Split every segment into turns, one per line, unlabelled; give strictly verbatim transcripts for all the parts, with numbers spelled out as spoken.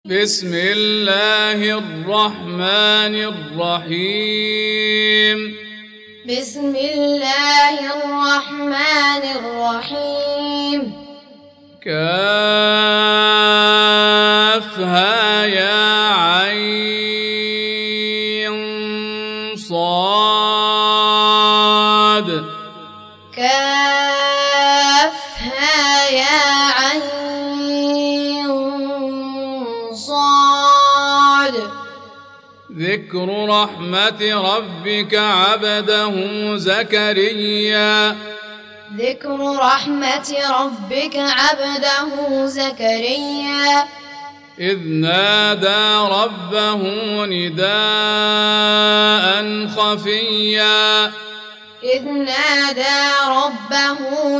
بسم الله الرحمن الرحيم
بسم الله الرحمن الرحيم
كافها يا عين صاد
كافها يا عين صاد
ذكر رحمة ربك عبده زكريا
ذكر رحمة ربك عبده زكريا
إذ نادى ربه نداء خفيا
إذ نادى ربه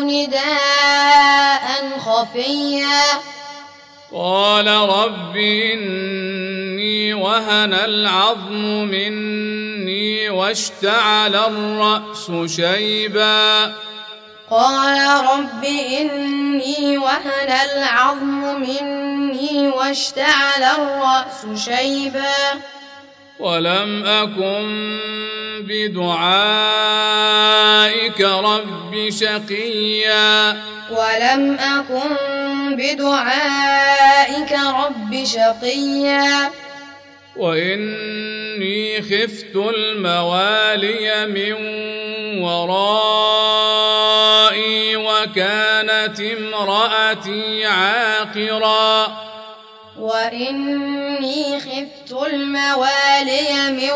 نداء خفيا
قال رب إني وهن العظم مني واشتعل الرأس شيبا
قال رب إني وهن العظم مني واشتعل الرأس شيبا
ولم أكن بدعائك رب شقيا
ولم أكن بدعائك رب شقيا
وإني خفت الموالي من ورائي وكانت امرأتي عاقرا
وإني خفت الموالي من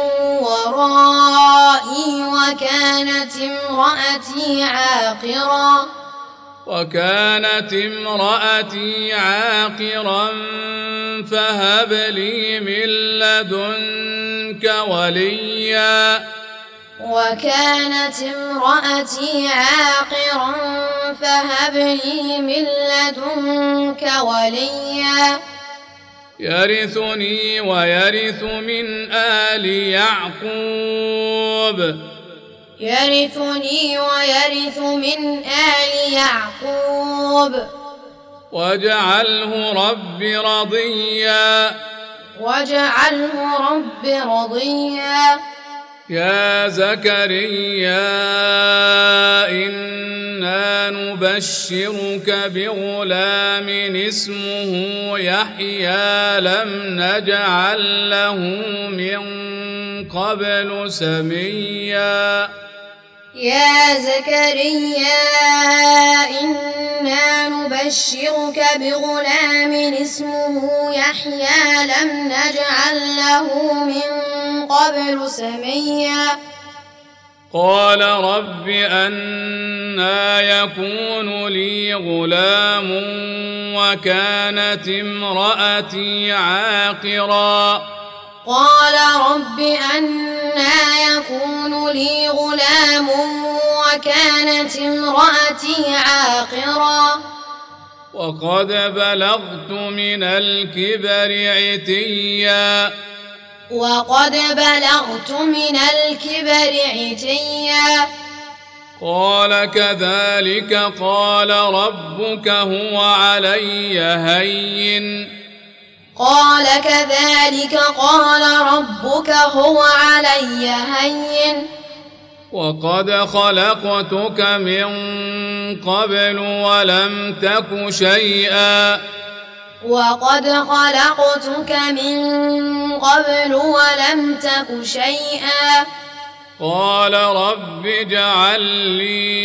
ورائي وكانت امرأتي عاقرا
وكانت امرأتي عاقرا فهب لي من لدنك وليا
وكانت امرأتي عاقرا فهب لي من لدنك وليا
يرثني ويرث من آل يعقوب
يرثني ويرث من آل يعقوب
واجعله رب رضيا
واجعله رب رضيا
يا زكريا إنا نبشرك بغلام اسمه يحيى لم نجعل له من قبل سميا
يا زكريا إنا نبشرك بغلام اسمه يحيى لم نجعل له من قبل سميا
قال رب أنى يكون لي غلام وكانت امرأتي عاقرا
قال رب أنى يكون لي غلام وكانت امرأتي عاقرا
وقد بلغت من الكبر عتيا
وقد بلغت من الكبر عتيا
قال كذلك قال ربك هو علي هين
قال كذلك قال ربك هو علي هين
وقد خلقتك من قبل ولم تك شيئا
وقد خلقتك من قبل ولم تك شيئا
قال رب اجعل لي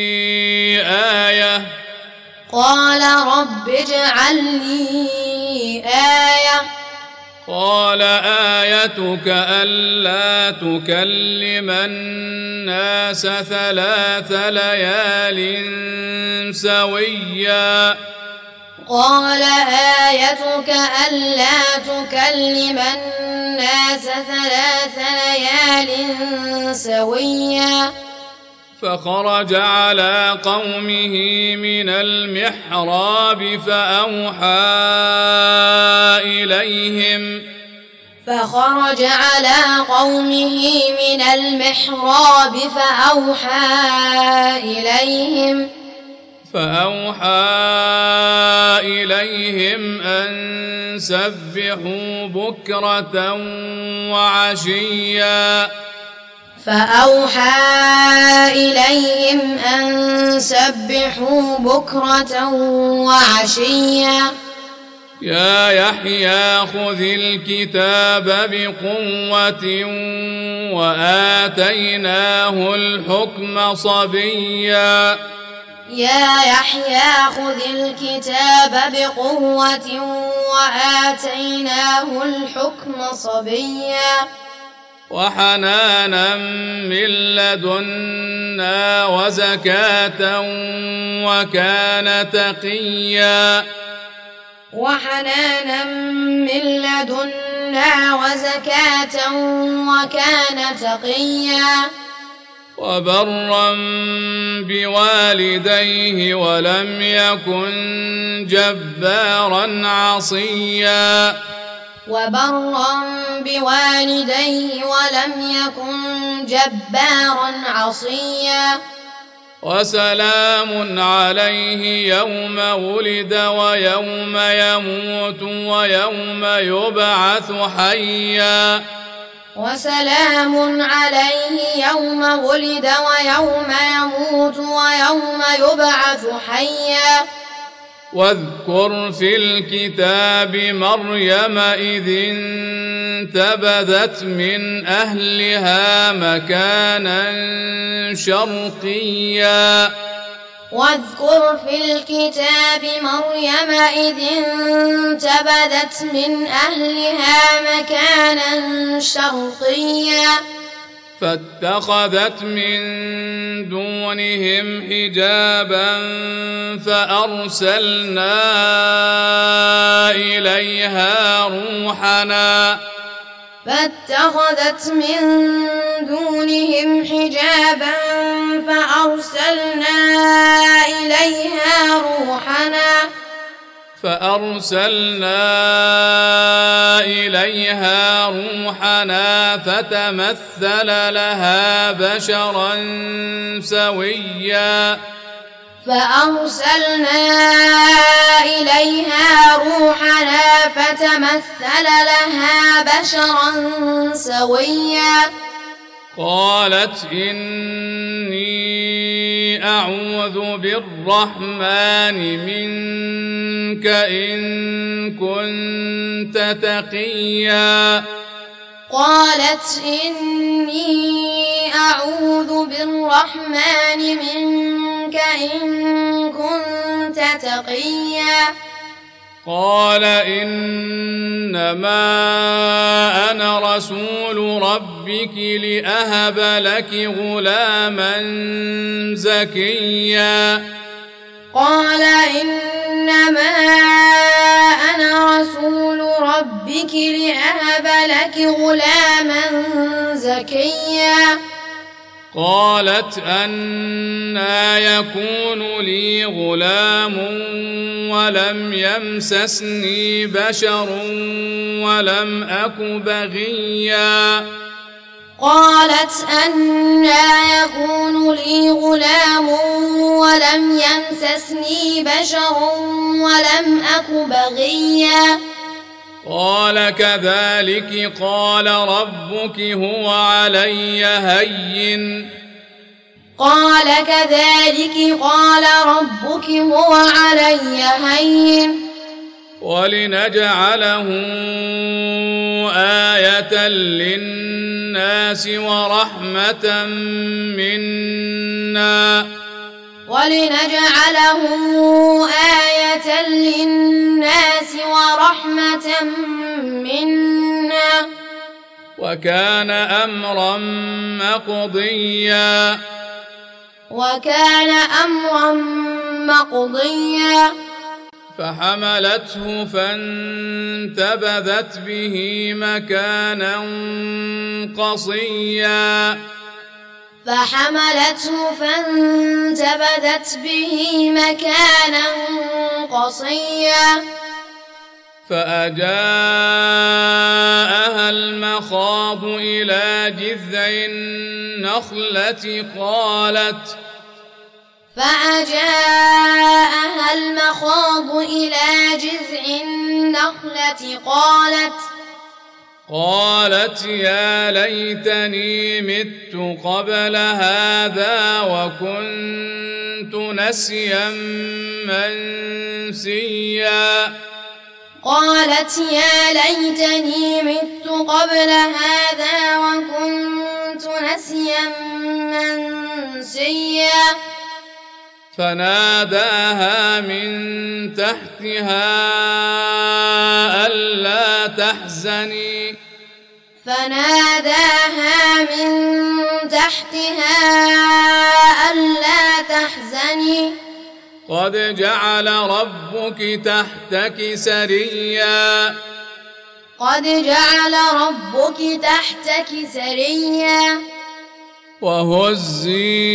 آية
قال رب اجعل لي آية
قال آيتك ألا تكلم الناس ثلاث ليال سويا
قال آيتك ألا تكلم الناس ثلاث ليال سويا
فخرج على قومه من المحراب فأوحى إليهم
فخرج على قومه من المحراب فأوحى إليهم
فأوحى إليهم أن سبحوا بكرة وعشيا
فأوحى إليهم أن سبحوا بكرة وعشيا
يا يحيى خذ الكتاب بقوة وآتيناه الحكم صبيا
يا يحيى خذ الكتاب بقوة وآتيناه الحكم صبيا
وحنانا من لدنا وزكاة وكان تقيا
وحنانا من لدنا وزكاة وكان تقيا
وبرا بوالديه ولم يكن جبارا عصيا
وبرا بوالديه ولم يكن جبارا عصيا
وسلام عليه يوم ولد ويوم يموت ويوم يبعث حيا
وسلام عليه يوم ولد ويوم يموت ويوم يبعث حيا
واذكر في الكتاب مريم إذ انتبذت من أهلها مكانا شرقيا
واذكر في الكتاب مريم إذ انتبذت من أهلها مكانا شرقيا
فاتخذت من دونهم حجابا فأرسلنا إليها روحنا
فاتخذت من دونهم حجابا فأرسلنا إليها روحنا
فأرسلنا إليها روحنا فتمثل لها بشرا سويا
فأرسلنا إليها روحنا فتمثل لها بشرا سويا
قالت إني أعوذ بالرحمن منك إن كنت تقيا
قالت إني أعوذ بالرحمن منك إن كنت تقيا
قال إنما أنا رسول ربك لأهب لك غلاما زكيا
قال إنما أنا رسول ربك لأهب لك غلاما زكيا
قالت أنى يكون لي غلام ولم يمسسني بشر ولم أك بغيا
قالت أنى يكون لي غلام ولم يمسسني بشر ولم أك بغيا
قال كذلك قال ربك هو علي هين
قال كذلك قال ربك هو علي هين
ولنجعله آية للناس ورحمة منا
ولنجعله آية للناس ورحمة منا
وكان أمرا مقضيا
وكان أمرا مقضيا
فحملته فانتبذت به مكانا قصيا
فحملته فانتبذت به مكانا قصيا
فأجاءها المخاض إلى جذع النخلة قالت
فأجاءها المخاض إلى جذع النخلة قالت
قالت يا ليتني مت قبل هذا وكنت نسيا منسيا
قالت يا ليتني مت قبل هذا وكنت نسيا منسيا
فناداها من تحتها ألا تحزني
فناداها من تحتها ألا تحزني
قد جعل ربك تحتك سريا
قد جعل ربك تحتك سريا
وهزي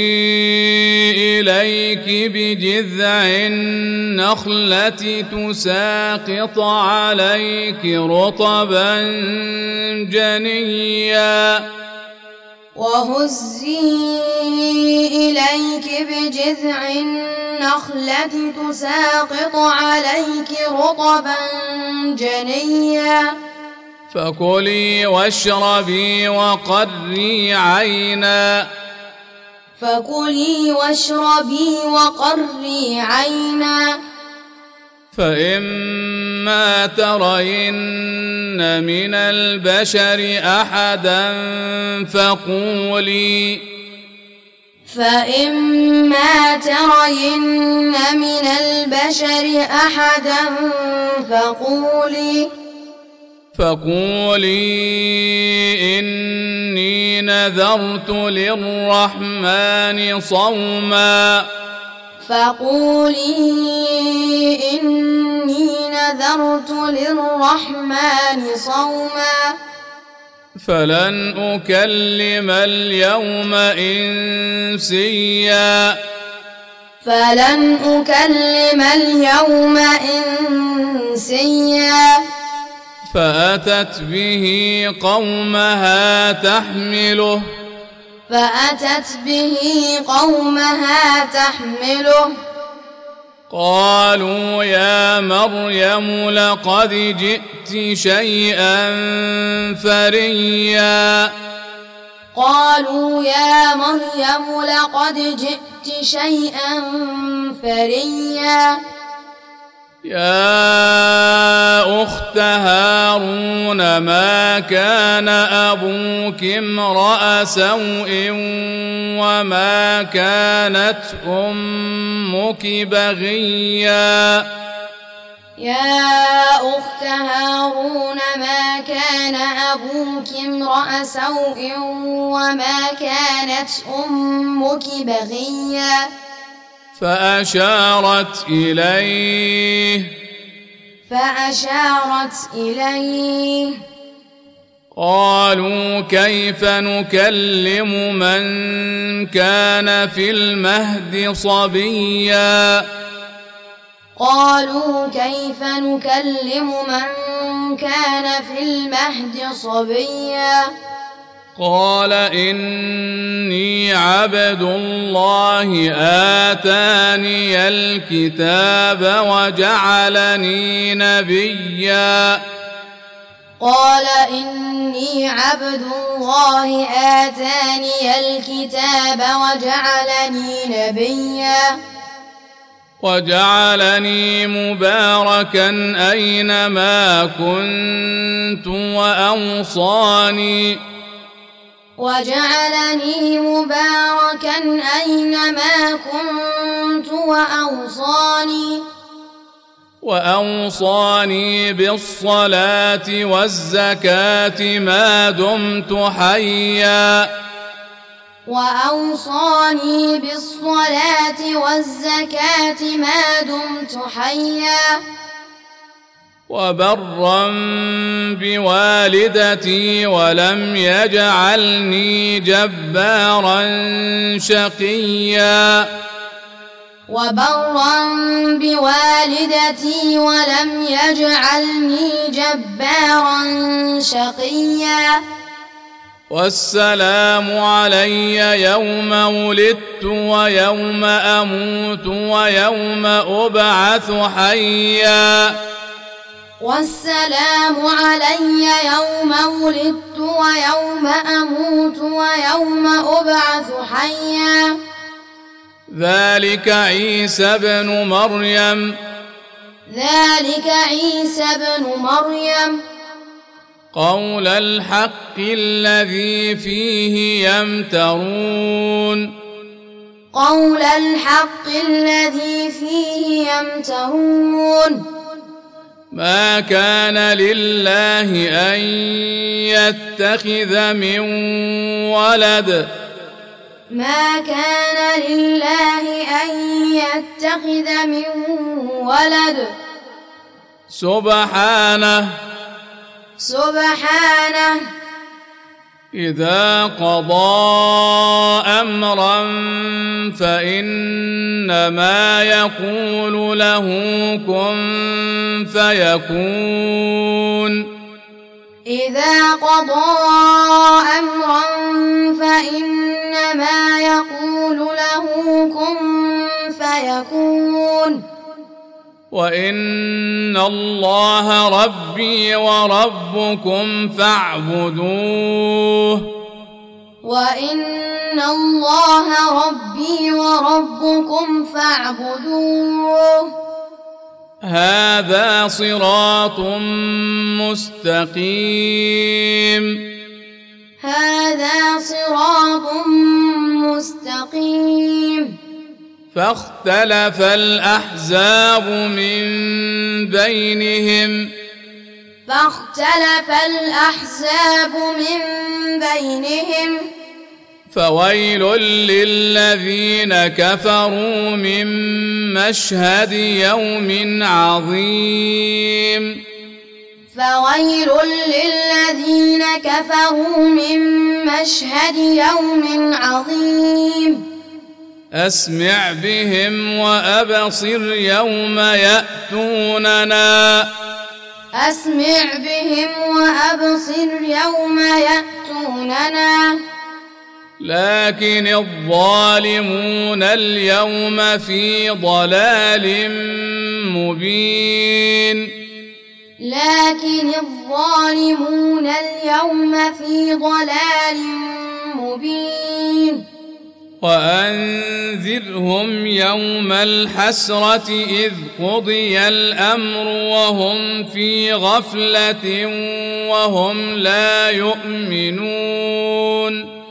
إليك بجذع النخلة تساقط عليك رطبا جنيا
وهزي إليك بجذع النخلة تساقط عليك رطبا جنيا
فكلي واشربي وقري عينا
فكلي واشربي وقري عينا
فإما ترين من البشر أحدا فقولي
فإما ترين من البشر أحدا فقولي
فقولي إني نذرت للرحمن صوما
فقولي إني نذرت للرحمن صوما
فلن أكلم اليوم إنسيا
فلن أكلم اليوم إنسيا
فأتت به قومها تحمله
فأتت به قومها تحمله
قالوا يا مريم لقد جئت شيئا فريا
قالوا يا مريم لقد جئت شيئا فريا
يا أخت هارون ما كان أبوك امرأ سوء وما كانت أمك بغيا
يا أخت هارون ما كان أبوك امرأ سوء وما كانت أمك بغيا
فأشارت إليه
فأشارت إليه
قالوا كيف نكلم من كان في المهد صبيا
قالوا كيف نكلم من كان في المهد صبيا
قال إني عبد الله آتاني الكتاب وجعلني نبيا
قال إني عبد الله آتاني الكتاب وجعلني نبيا
وجعلني مباركا أينما كنت وأوصاني
وجعلني مباركا أينما كنت وأوصاني
وأوصاني بالصلاة والزكاة ما دمت حيا
وأوصاني بالصلاة والزكاة ما دمت حيا
وبرا بوالدتي ولم يجعلني جبارا شقيا
وبرا بوالدتي ولم يجعلني جبارا شقيا
والسلام علي يوم ولدت ويوم أموت ويوم أبعث حيا
والسلام علي يوم ولدت ويوم أموت ويوم أبعث حيا
ذلك عيسى بن مريم
ذلك عيسى بن مريم
قول الحق الذي فيه يمترون
قول الحق الذي فيه يمترون
ما كان لله أن يتخذ من ولد
ما كان لله أن يتخذ من ولد
سبحانه
سبحانه
إذا قضى أمرا فإنما يقول له كن فيكون
إذا قضى أمرا فإنما يقول له كن فيكون
وإن الله ربي وربكم فاعبدوه
وإن الله ربي وربكم فاعبدوه
هذا صراط مستقيم
هذا صراط مستقيم
فاختلف الأحزاب من بينهم
فاختلف الأحزاب من بينهم
فويل للذين كفروا من مشهد يوم عظيم
فويل للذين كفروا من مشهد يوم عظيم
أسمع بهم وأبصر يوم يأتوننا
أسمع بهم وأبصر يوم يأتوننا
لكن الظالمون اليوم في ضلال مبين
لكن الظالمون اليوم في ضلال مبين
وأنذرهم يوم الحسرة إذ قضي الأمر وهم في غفلة وهم لا يؤمنون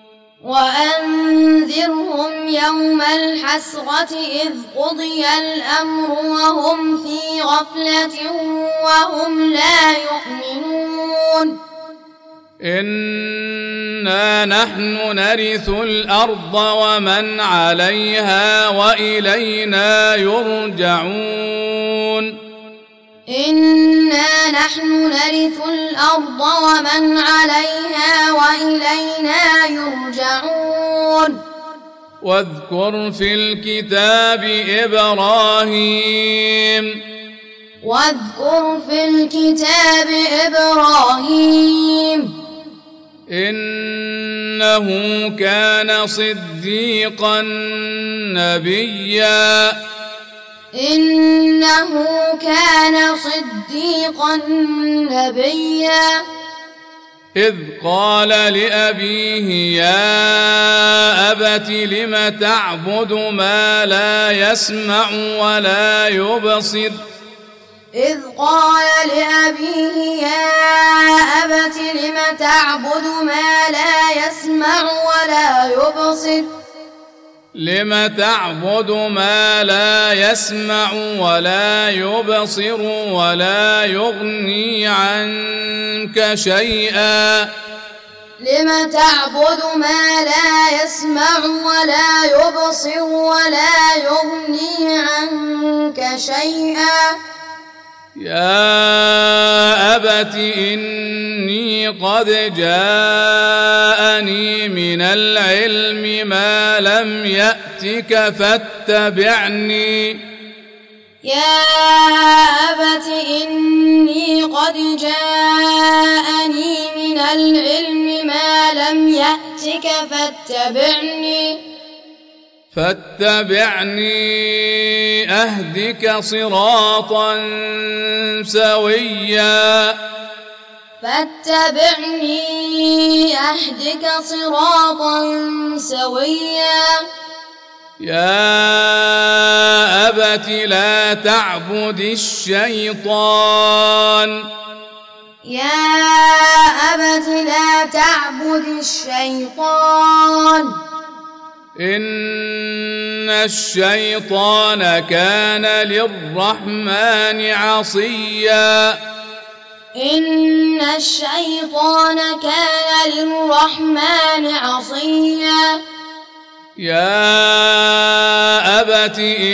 وأنذرهم يوم الحسرة إذ قضي الأمر وهم في غفلة وهم لا يؤمنون
إنا نحن نرث الأرض ومن عليها وإلينا يرجعون
إنا نحن نرث الأرض ومن عليها وإلينا يرجعون
واذكر في الكتاب إبراهيم
واذكر في الكتاب إبراهيم
إنه كان صديقا نبيا
إنه كان صديقا نبيا
إذ قال لأبيه يا أبت لم تعبد ما لا يسمع ولا يبصر
إذ قال لأبيه يا أبت لم تعبد ما لا يسمع ولا يبصر
لم تعبد ما لا يسمع ولا يبصر ولا يغني عنك شيئا
لم تعبد ما لا يسمع ولا يبصر ولا يغني عنك شيئا
يا أبت إني قد جاءني من العلم ما لم يأتك فاتبعني
يا أبت إني قد جاءني من العلم ما يمسك فاتبعني
فاتبعني أهدك صراطا سويا
فاتبعني أهدك صراطا سويا
يا أبت لا تعبد الشيطان
يا أبت لا تعبد الشيطان
إن الشيطان كان للرحمن عصيا
إن الشيطان كان للرحمن عصيا
يا أبت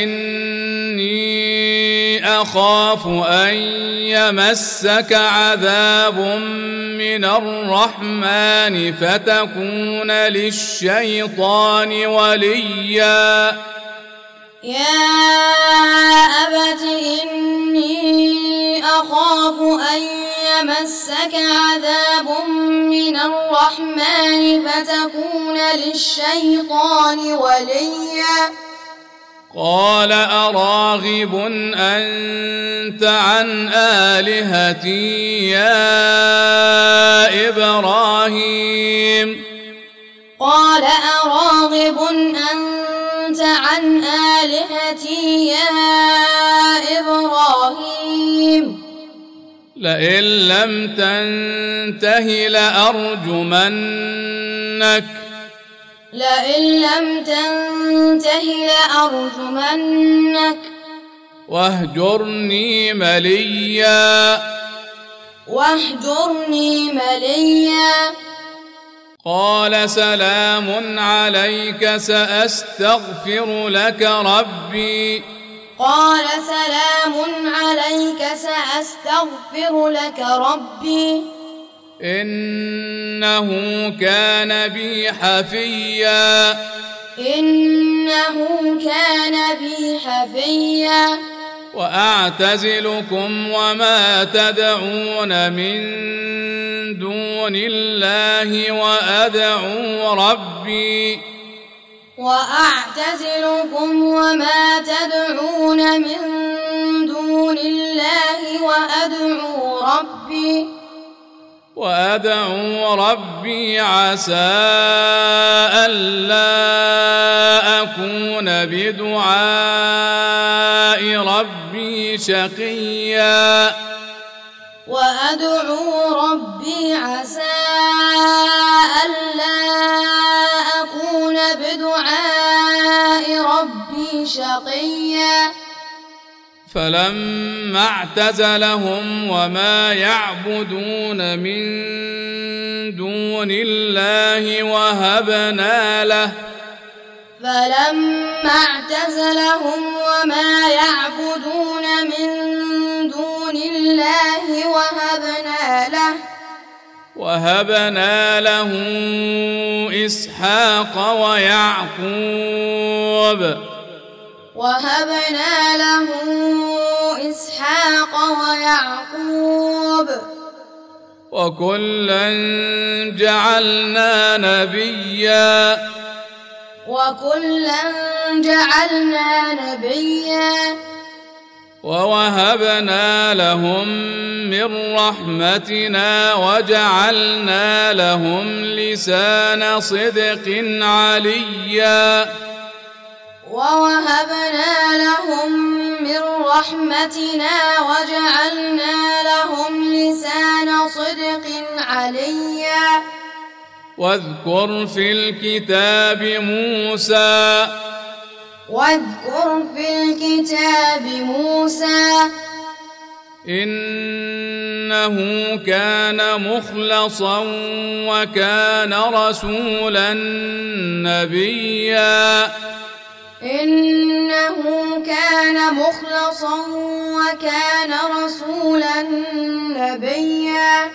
إني أخاف أن يمسك عذاب من الرحمن فتكون للشيطان وليا
يا أبت إني أخاف أن يمسك عذاب من الرحمن فتكون للشيطان وليا
قال أراغب أنت عن آلهتي يا إبراهيم
قال أراغب أنت عن آلهتي يا إبراهيم
لئن لم تنته لأرجمنك
لئن لم تنته لأرجمنك
واهجرني مليا
واهجرني مليا
قال سلام عليك سأستغفر لك ربي
قال سلام عليك سأستغفر لك ربي
إنه كان بي حفيا
إنه كان بي حفيا
وأعتزلكم وما تدعون من دون الله وأدعو ربي
وأعتزلكم وما تدعون من دون الله وأدعو ربي
وأدعو ربي عسى ألا أكون بدعاء ربي شقيا
وأدعو ربي عسى ألا أكون بدعاء ربي شقيا
فلما اعتزلهم وما يعبدون من دون الله وهبنا له
فلما اعتزلهم وما يعبدون من دون الله وهبنا له
وهبنا له إسحاق ويعقوب
وهبنا له إسحاق ويعقوب
وكلا جعلنا نبيا
وكلا جعلنا نبيا
ووهبنا لهم من رحمتنا وجعلنا لهم لسان صدق عليا
ووهبنا لهم من رحمتنا وجعلنا لهم لسان صدق عليا
واذكر في الكتاب موسى
واذكر في الكتاب موسى
إنه كان مخلصا وكان رسولا نبيا
إنه كان مخلصا وكان رسولا نبيا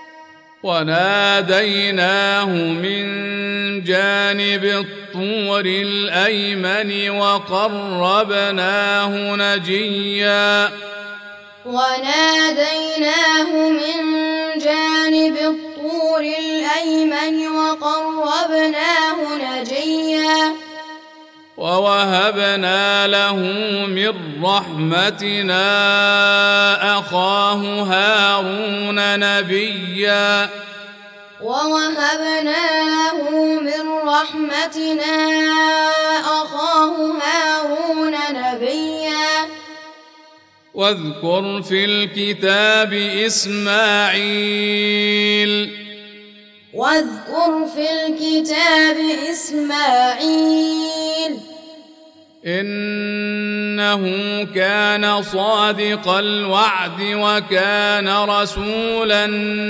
وناديناه من جانب الطور الأيمن وقربناه نجيا
وناديناه من جانب الطور الأيمن وقربناه نجيا
ووهبنا له من رحمتنا أخاه هارون نبيا
ووهبنا له من رحمتنا أخاه هارون نبيا
واذكر في الكتاب إسماعيل
واذكر في الكتاب إسماعيل
إنه كان صادق الوعد وكان رسولا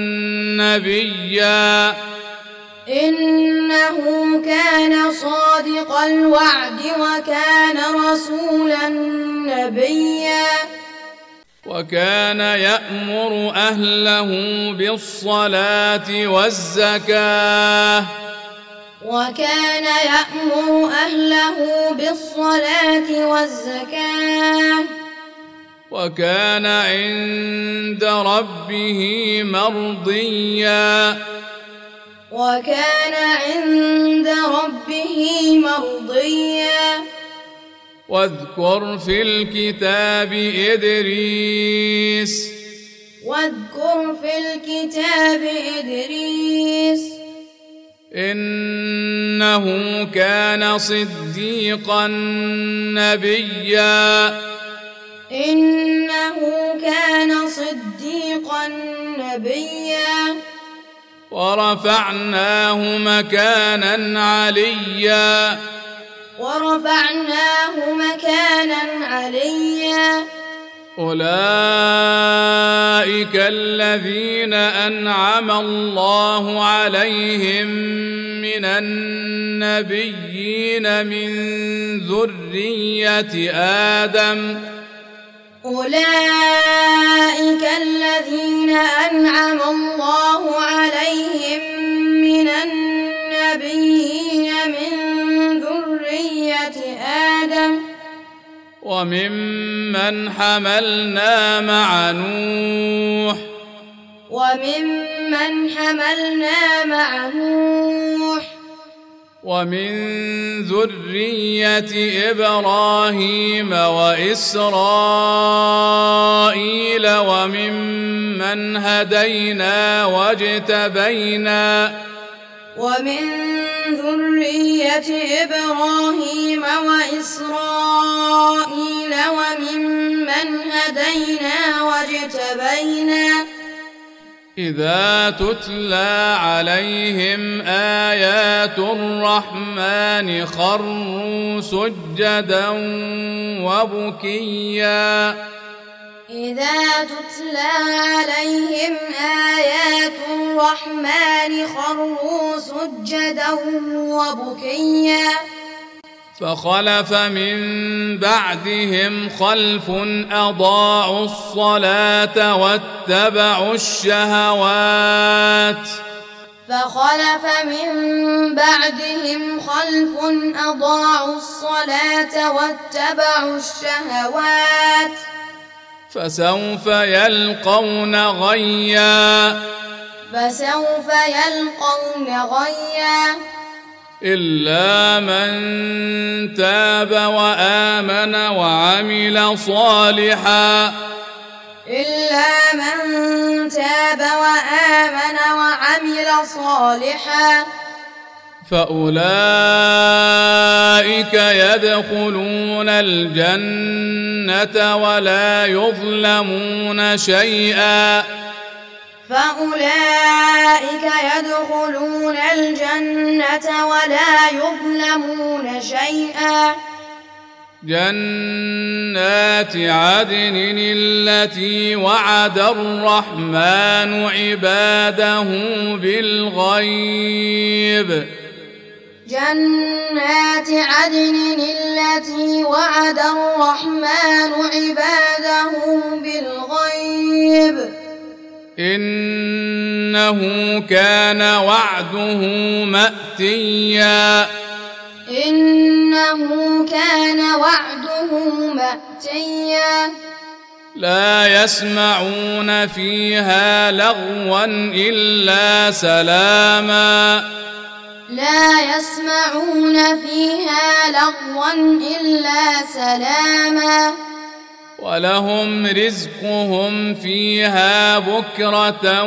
نبيا
إنه كان صادق الوعد وكان رسولا نبيا
وكان يأمر أهله بالصلاة والزكاة
وكان يأمر أهله بالصلاة والزكاة
وكان عند ربه مرضيا
وكان عند ربه مرضيا
واذكر في الكتاب إدريس
واذكر في الكتاب إدريس
إنه كان صديقا نبيا
إنه كان صديقا نبيا
ورفعناه مكانا عليا
ورفعناه مكانا عليا
أولئك الذين أنعم الله عليهم من النبيين من ذرية آدم
أولئك الذين أنعم الله عليهم من النبيين من ذرية آدم
وممن حملنا مع نوح
وممن حملنا مع نوح
ومن ذرية إبراهيم وإسرائيل وممن هدينا واجتبينا
ومن ذرية إبراهيم وإسرائيل وممن هدينا واجتبينا
إذا تتلى عليهم آيات الرحمن خروا سجدا وبكيا
إذا تتلى عليهم آيات الرحمن خروا سجدا وبكيا
فخلف من بعدهم خلف أضاعوا الصلاة واتبعوا الشهوات
فخلف من بعدهم خلف أضاعوا الصلاة واتبعوا الشهوات
فسوف يلقون غيا
فسوف يلقون غيا
إلا من تاب وآمن وعمل صالحا
إلا من تاب وآمن وعمل صالحا
فأولئك يدخلون الجنة ولا يظلمون شيئا
فأولئك يدخلون الجنة ولا يظلمون شيئا
جنات عدن التي وعد الرحمن عباده بالغيب
جنات عدن التي وعد الرحمن عباده بالغيب
إنه كان وعده مأتيا
إنه كان وعده مأتيا
لا يسمعون فيها لغوا إلا سلاما
لا يسمعون فيها لغوا إلا سلاما
ولهم رزقهم فيها بكرة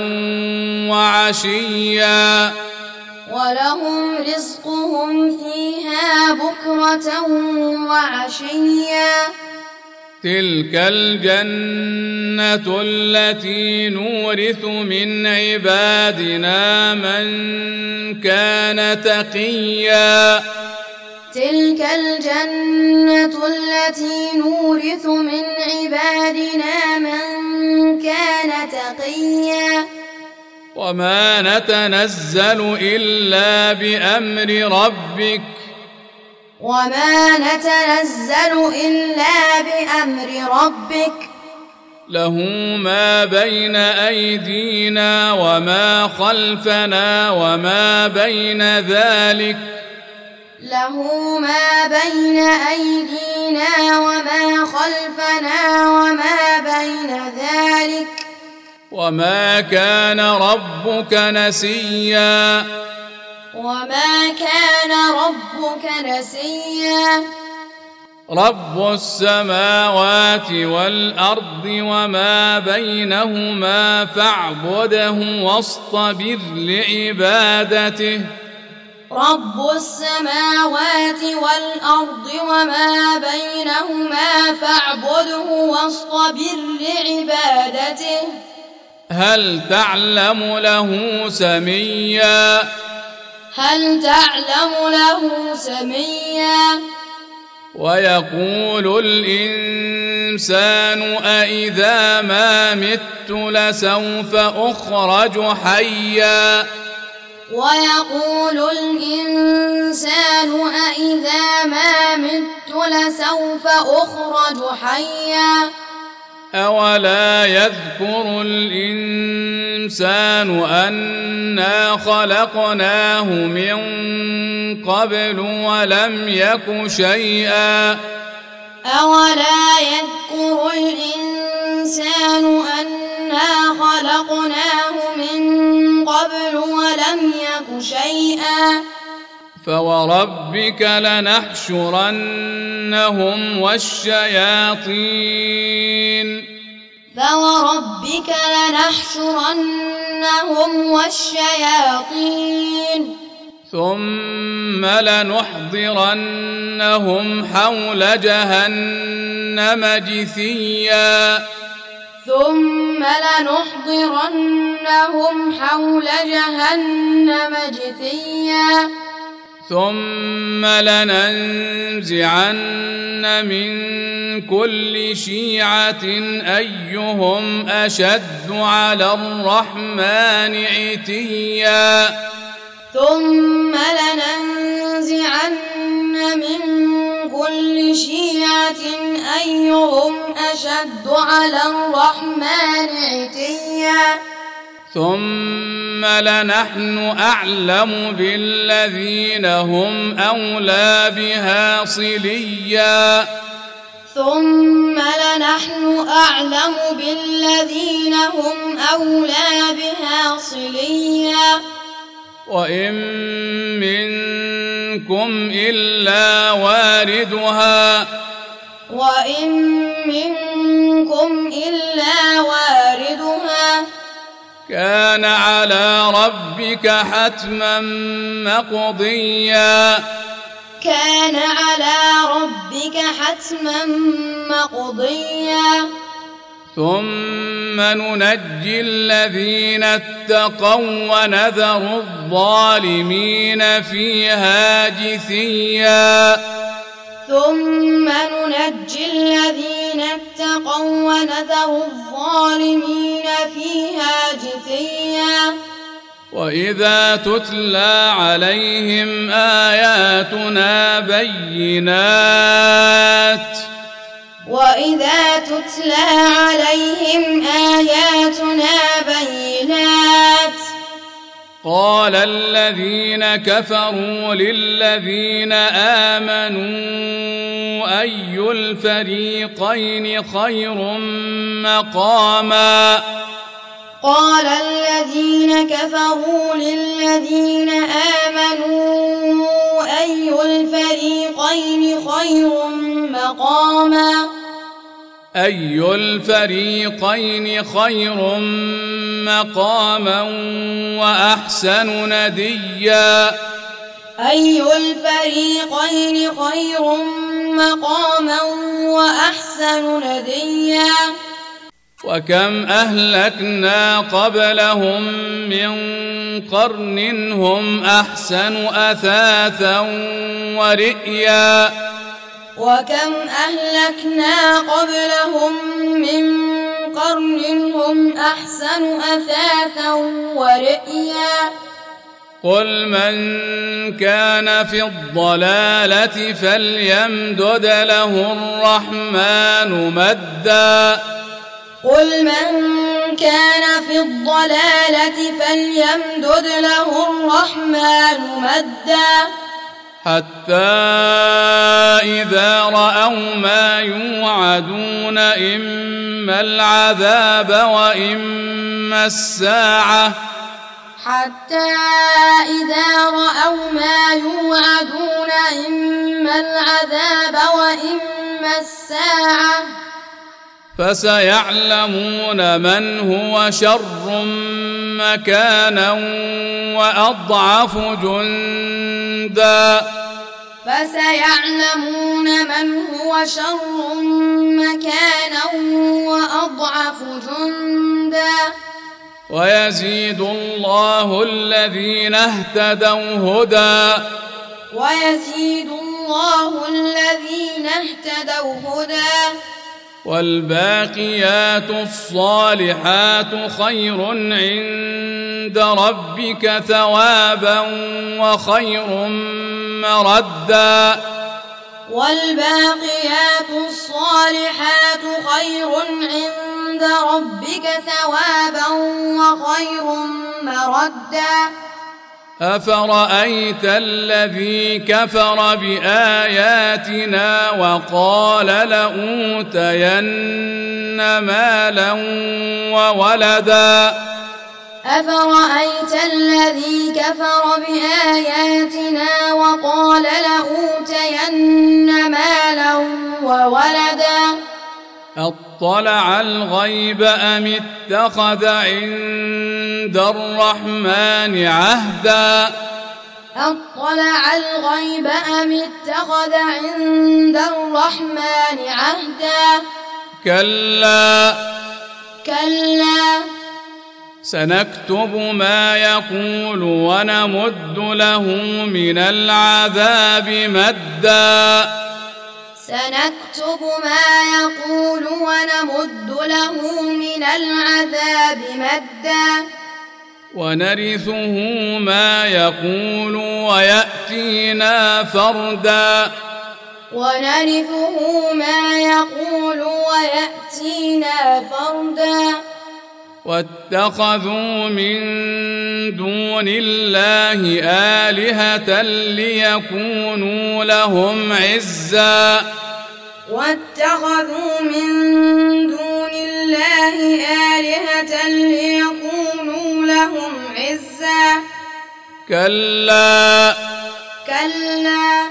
وعشيا
ولهم رزقهم فيها بكرة وعشيا
تلك الجنة التي نورث من عبادنا من كان تقيا
تلك الجنة التي نورث من عبادنا من كان تقيا
وما نتنزل إلا بأمر ربك
وما نتنزل إلا بأمر ربك
له ما بين أيدينا وما خلفنا وما بين ذلك
له ما بين أيدينا وما خلفنا وما بين ذلك
وما كان ربك نسيا
وما كان ربك نسيا
رب السماوات والأرض وما بينهما فاعبده واصطبر لعبادته
رب السماوات والأرض وما بينهما فاعبده واصطبر لعبادته
هل تعلم له سميا
هل تعلم له سميا
ويقول الإنسان أإذا ما مت لسوف أخرج حيا
ويقول الإنسان أإذا ما مت لسوف أخرج حيا
أولا يذكر الإنسان أنا خلقناه من قبل ولم يك شيئا
أولا يذكر الإنسان أنا خلقناه من قبل ولم يك شيئا
فوربك لنحشرنهم والشياطين
فوربك لنحشرنهم والشياطين
ثم لنحضرنهم حول جهنم جثيا
ثم لنحضرنهم حول جهنم جثيا
ثم لننزعن من كل شيعة أيهم أشد على الرحمن عتيا
ثم لننزعن من كل شيعة أيهم أشد على الرحمن عتيا
ثم لنحن أعلم بالذين هم أولى بها صليا
ثم لنحن أعلم بالذين هم أولى بها صليا
وإن منكم إلا واردها
وإن منكم إلا واردها
كان على ربك حتما مقضيا
كان على ربك حتما مقضيا
ثم ننجي الذين اتقوا ونذر الظالمين فيها جثيا
ثم ننجي الذين اتقوا ونذر الظالمين فيها جثيا
وإذا تتلى عليهم آياتنا بينات
وإذا تتلى عليهم آياتنا بينات
قال الذين كفروا للذين آمنوا أي الفريقين خير مقاما
قال الذين كفروا للذين آمنوا خير مقاما
أي الفريقين خير مقاما وأحسن نديا
أي الفريقين خير مقاما وأحسن نديا
وكم أهلكنا قبلهم من قرن هم أحسن أثاثا ورئيا
وكم أهلكنا قبلهم من قرن هم أحسن أثاثا ورئيا
قل من كان في الضلالة فليمدد له الرحمن مدا
قل من كان في الضلالة فليمدد له الرحمن مدا
حتى إذا رأوا ما يوعدون إما العذاب وإما الساعة
حتى إذا رأوا ما يوعدون إما العذاب وإما الساعة
فسيعلمون من هو شر مكانا وأضعف جندا
فسيعلمون من هو شر مكانا وأضعف جندا
ويزيد الله الذين اهتدوا هدى
ويزيد الله الذين اهتدوا هدى
والباقيات الصالحات خير عند ربك ثوابا وخير مردا
والباقيات الصالحات خير عند ربك ثوابا وخير مردا
أفرأيت الذي كفر بآياتنا وقال لأوتين مالا وولدا
أفرأيت الذي كفر بآياتنا وقال لأوتين مالا وولدا
أطلع الغيب أم اتخذ عند الرحمن عهدا
أطلع الغيب أم اتخذ عند الرحمن عهدا
كلا
كلا
سنكتب ما يقول ونمد له من العذاب مدا
سنكتب ما يقول ونمد له من العذاب مدا
ونرثه ما يقول ويأتينا فردا
ونرثه ما يقول ويأتينا فردا
واتخذوا من دون الله آلهة ليكونوا لهم عزا
واتخذوا من دون الله آلهة ليكونوا لهم عزا
كلا
كلا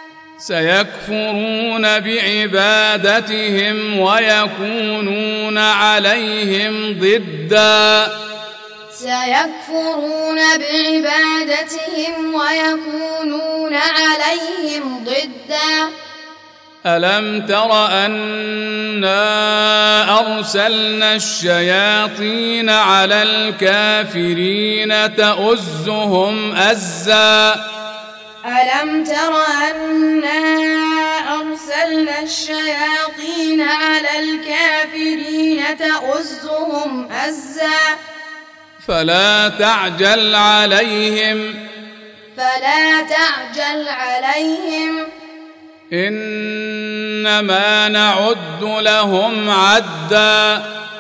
سيكفرون بعبادتهم ويكونون عليهم ضدا
سيكفرون بعبادتهم ويكونون عليهم ضدا
ألم تر أنا أرسلنا الشياطين على الكافرين تؤزهم أزا
ألم تر أنا أرسلنا الشياطين على الكافرين تؤزهم أزا
فلا تعجل عليهم
فلا تعجل عليهم
إنما نعد لهم عدا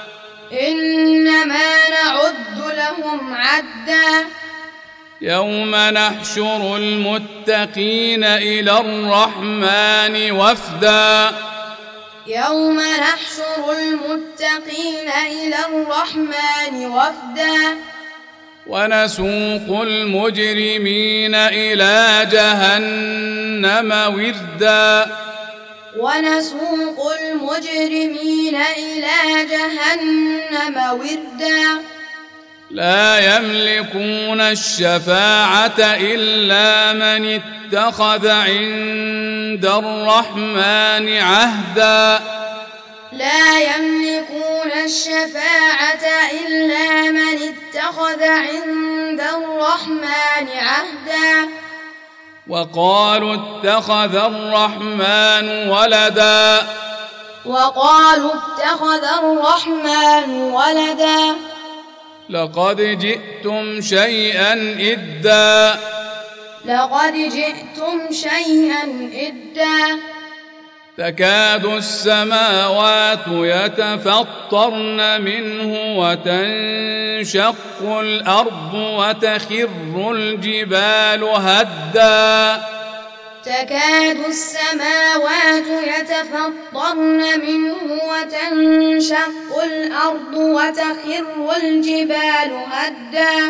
إنما نعد لهم عدا
يوم نحشر المتقين إلى الرحمن وفدا
يوم نحشر المتقين إلى الرحمن وفدا
ونسوق المجرمين إلى جهنم وردا
ونسوق المجرمين إلى جهنم وردا
لا يملكون الشفاعة إلا من اتخذ عند الرحمن عهدا
لا يملكون الشفاعة إلا من اتخذ عند الرحمن عهدا
وقالوا اتخذ الرحمن ولدا
وقالوا اتخذ الرحمن ولدا
لقد جئتم شيئا إدا
لقد جئتم شيئا إدا
تكاد السماوات يتفطرن منه وتنشق الأرض وتخر الجبال هدا
تكاد السماوات يتفطرن منه وتنشق الأرض وتخر الجبال هدا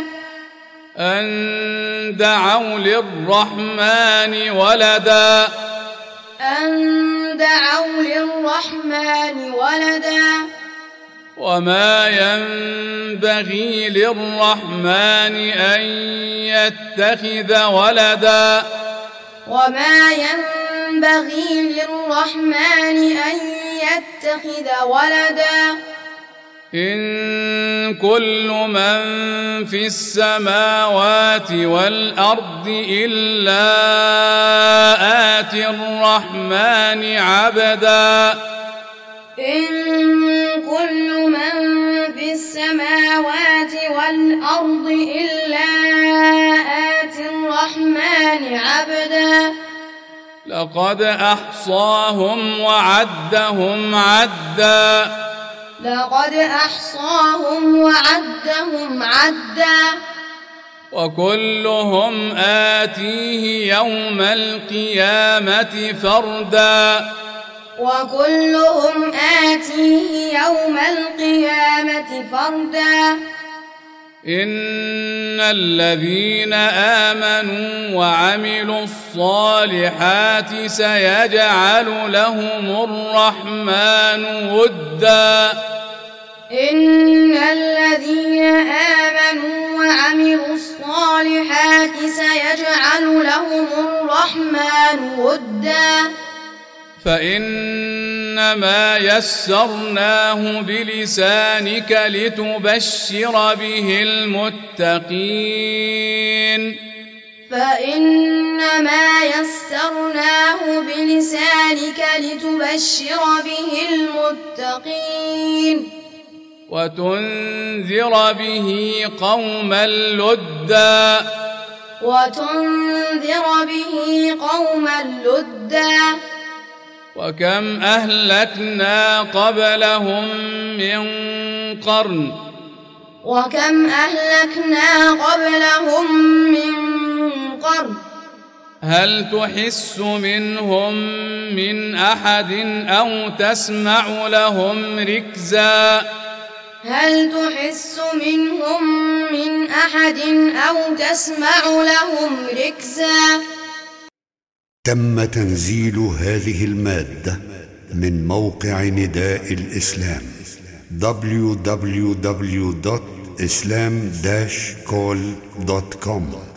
أن دعوا للرحمن ولدا
أن دعوا للرحمن ولدا
وما ينبغي للرحمن أن يتخذ ولدا
وما ينبغي للرحمن أن يتخذ ولدا
إن كل من في السماوات والأرض إلا آتي الرحمن عبدا
إن كل من في السماوات والأرض إلا آتي الرحمن عبدا
لقد أحصاهم وعدهم عدا
لقد أحصاهم وعدهم عدا
وكلهم آتيه يوم القيامة فردا
وكلهم آتيه يوم القيامة فردا
إن الذين آمنوا وعملوا الصالحات سيجعل لهم الرحمن ودا
إن الذين آمنوا وعملوا الصالحات سيجعل لهم الرحمن ودا
فإنما يسرناه بلسانك لتبشر به المتقين
فإنما يسرناه بلسانك لتبشر به المتقين
وتنذر به قوما لدا
وتنذر به قوما لدا
وكم أهلكنا قبلهم من قرن
وكم أهلكنا قبلهم من قرن
هل تحس منهم من أحد أو تسمع لهم ركزا
هل تحس منهم من أحد أو تسمع لهم ركزا
تم تنزيل هذه المادة من موقع نداء الإسلام دبليو دبليو دبليو دوت إسلام داش كول دوت كوم.